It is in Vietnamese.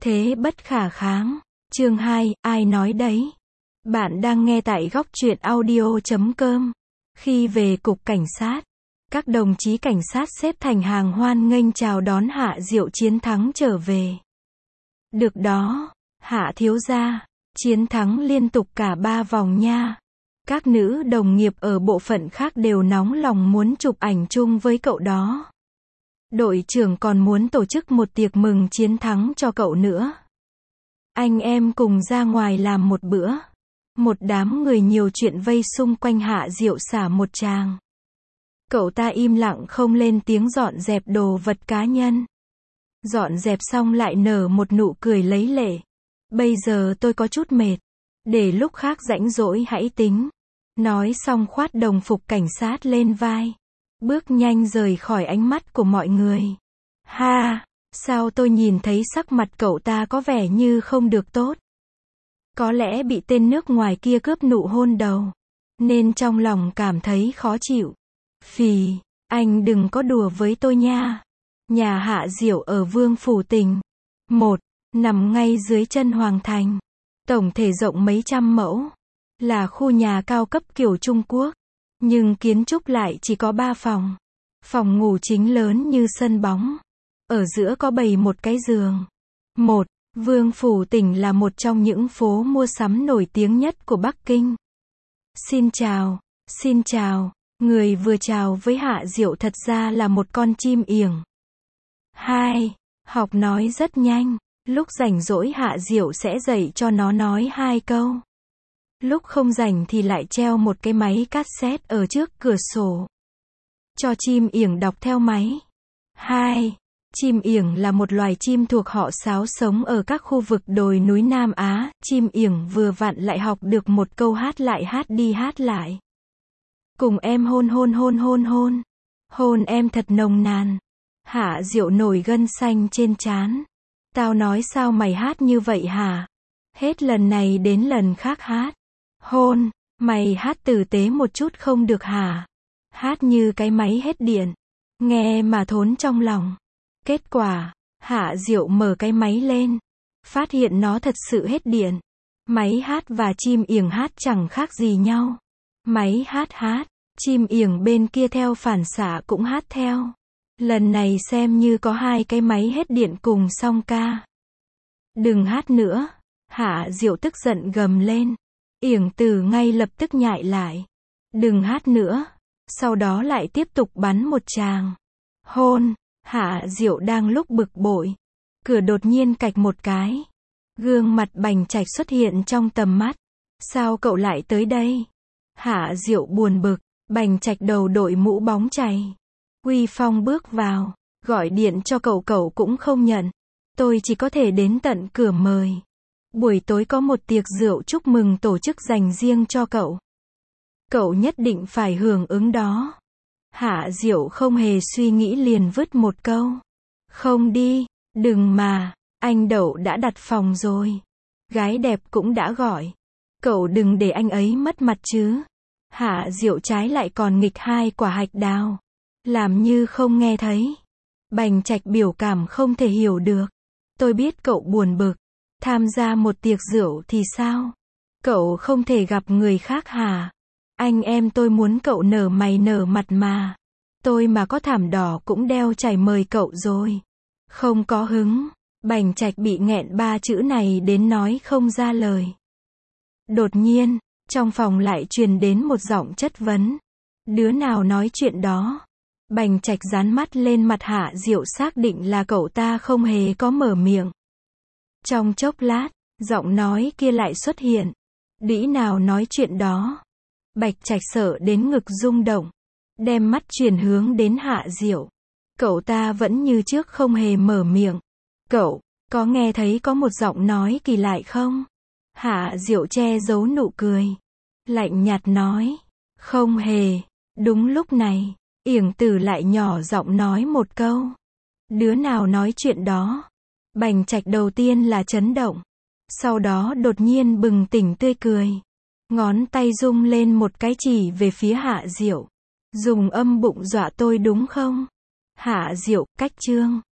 Thế bất khả kháng. Chương 2, ai nói đấy? Bạn đang nghe tại góc truyện audio.com. Khi về cục cảnh sát, các đồng chí cảnh sát xếp thành hàng hoan nghênh chào đón Hạ Diệu chiến thắng trở về. Được đó, Hạ thiếu gia, chiến thắng liên tục cả 3 vòng nha. Các nữ đồng nghiệp ở bộ phận khác đều nóng lòng muốn chụp ảnh chung với cậu đó. Đội trưởng còn muốn tổ chức một tiệc mừng chiến thắng cho cậu nữa. Anh em cùng ra ngoài làm một bữa. Một đám người nhiều chuyện vây xung quanh Hạ Diệu xả một tràng. Cậu ta im lặng không lên tiếng dọn dẹp đồ vật cá nhân. Dọn dẹp xong lại nở một nụ cười lấy lệ. Bây giờ tôi có chút mệt. Để lúc khác rảnh rỗi hãy tính. Nói xong khoát đồng phục cảnh sát lên vai. Bước nhanh rời khỏi ánh mắt của mọi người. Ha, sao tôi nhìn thấy sắc mặt cậu ta có vẻ như không được tốt. Có lẽ bị tên nước ngoài kia cướp nụ hôn đầu. Nên trong lòng cảm thấy khó chịu. Phì, anh đừng có đùa với tôi nha. Nhà Hạ Diệu ở Vương Phủ Tỉnh. 1. Nằm ngay dưới chân Hoàng Thành. Tổng thể rộng mấy trăm mẫu. Là khu nhà cao cấp kiểu Trung Quốc. Nhưng kiến trúc lại chỉ có 3 phòng. Phòng ngủ chính lớn như sân bóng. Ở giữa có bày một cái giường. 1. Vương Phủ Tỉnh là một trong những phố mua sắm nổi tiếng nhất của Bắc Kinh. Xin chào, xin chào. Người vừa chào với Hạ Diệu thật ra là một con chim yểng. 2. Học nói rất nhanh. Lúc rảnh rỗi Hạ Diệu sẽ dạy cho nó nói 2 câu. Lúc không rảnh thì lại treo một cái máy cassette ở trước cửa sổ. Cho chim yểng đọc theo máy. 2. Chim yểng là một loài chim thuộc họ sáo sống ở các khu vực đồi núi Nam Á. Chim yểng vừa vặn lại học được một câu hát lại hát đi hát lại. Cùng em hôn hôn hôn hôn hôn. Hôn em thật nồng nàn. Hạ Diệu nổi gân xanh trên trán. Tao nói sao mày hát như vậy hả? Hết lần này đến lần khác hát. Hôn, mày hát tử tế một chút không được hả? Hát như cái máy hết điện. Nghe mà thốn trong lòng. Kết quả, Hạ Diệu mở cái máy lên. Phát hiện nó thật sự hết điện. Máy hát và chim yểng hát chẳng khác gì nhau. Máy hát hát, chim yểng bên kia theo phản xạ cũng hát theo. Lần này xem như có 2 cái máy hết điện cùng song ca. Đừng hát nữa. Hạ Diệu tức giận gầm lên. Yểng Tử ngay lập tức nhại lại. Đừng hát nữa. Sau đó lại tiếp tục bắn một tràng. Hôn. Hạ Diệu đang lúc bực bội. Cửa đột nhiên cạch một cái. Gương mặt Bành Trạch xuất hiện trong tầm mắt. Sao cậu lại tới đây? Hạ Diệu buồn bực. Bành Trạch đầu đội mũ bóng chày. Uy phong bước vào. Gọi điện cho cậu cũng không nhận. Tôi chỉ có thể đến tận cửa mời. Buổi tối có một tiệc rượu chúc mừng tổ chức dành riêng cho cậu. Cậu nhất định phải hưởng ứng đó. Hạ Diệu không hề suy nghĩ liền vứt một câu. Không đi, đừng mà, anh Đậu đã đặt phòng rồi. Gái đẹp cũng đã gọi. Cậu đừng để anh ấy mất mặt chứ. Hạ Diệu trái lại còn nghịch 2 quả hạch đào. Làm như không nghe thấy. Bành Trạch biểu cảm không thể hiểu được. Tôi biết cậu buồn bực. Tham gia một tiệc rượu thì sao? Cậu không thể gặp người khác hả? Anh em tôi muốn cậu nở mày nở mặt mà. Tôi mà có thảm đỏ cũng đeo chảy mời cậu rồi. Không có hứng. Bành Trạch bị nghẹn 3 chữ này đến nói không ra lời. Đột nhiên, trong phòng lại truyền đến một giọng chất vấn. Đứa nào nói chuyện đó? Bành Trạch dán mắt lên mặt Hạ Diệu xác định là cậu ta không hề có mở miệng. Trong chốc lát, giọng nói kia lại xuất hiện. Đĩ nào nói chuyện đó? Bạch Trạch sợ đến ngực rung động. Đem mắt chuyển hướng đến Hạ Diệu. Cậu ta vẫn như trước không hề mở miệng. Cậu, có nghe thấy có một giọng nói kỳ lạ không? Hạ Diệu che giấu nụ cười. Lạnh nhạt nói. Không hề. Đúng lúc này, Yểng Tử lại nhỏ giọng nói một câu. Đứa nào nói chuyện đó? Bành Trạch đầu tiên là chấn động. Sau đó đột nhiên bừng tỉnh tươi cười. Ngón tay rung lên một cái chỉ về phía Hạ Diệu. Dùng âm bụng dọa tôi đúng không? Hạ Diệu, cách chương.